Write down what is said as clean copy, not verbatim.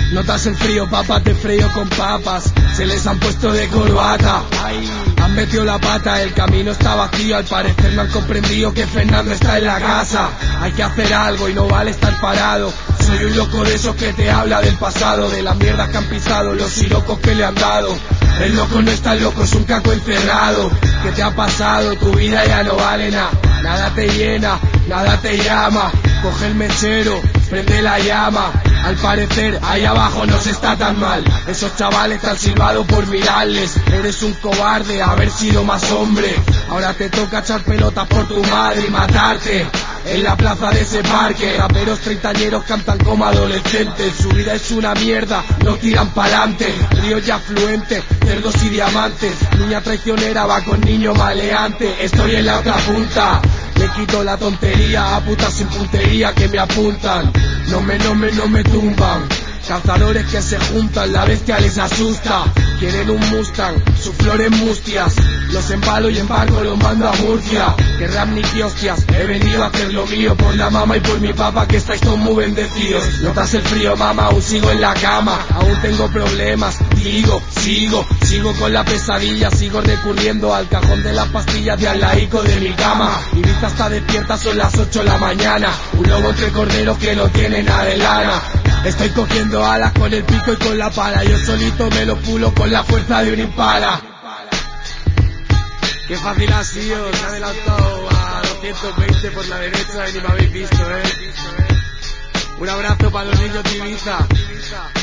Notas el frío, papas de frío con papas. Se les han puesto de corbata. Han metido la pata, el camino está vacío. Al parecer no han comprendido que Fernando está en la casa. Hay que hacer algo y no vale estar parado. Soy un loco de esos que te habla del pasado, de las mierdas que han pisado, los sirocos que le han dado. El loco no está loco, es un caco encerrado. ¿Qué te ha pasado? Tu vida ya no vale nada. Nada te llena, nada te llama. Coge el mechero, prende la llama. Al parecer ahí abajo no se está tan mal. Esos chavales te han silbado por mirarles. Eres un cobarde, haber sido más hombre. Ahora te toca echar pelotas por tu madre y matarte en la plaza de ese parque. Raperos treintañeros cantan como adolescentes. Su vida es una mierda, no tiran pa'lante. Ríos y afluentes, cerdos y diamantes. Niña traicionera va con niño maleante. Estoy en la otra punta, le quito la tontería a putas sin puntería que me apuntan. No me tumban. Cazadores que se juntan, la bestia les asusta. Quieren un Mustang, su flor en mustias. Los embalo y embargo, los mando a Murcia. Que rap ni que hostias, he venido a hacer lo mío. Por la mama y por mi papá que estáis todos muy bendecidos. Notas el frío, mama, aún sigo en la cama. Aún tengo problemas, sigo con la pesadilla. Sigo recurriendo al cajón de las pastillas de al laico de mi cama. Mi vista está despierta, son las 8 de la mañana. Un lobo entre corderos que no tiene nada de lana. Estoy cogiendo alas con el pico y con la pala. Yo solito me lo pulo con la fuerza de un impala. Qué fácil ha sido, se ha adelantado a 220 por la derecha y ni me habéis visto, Un abrazo para los niños de Ibiza.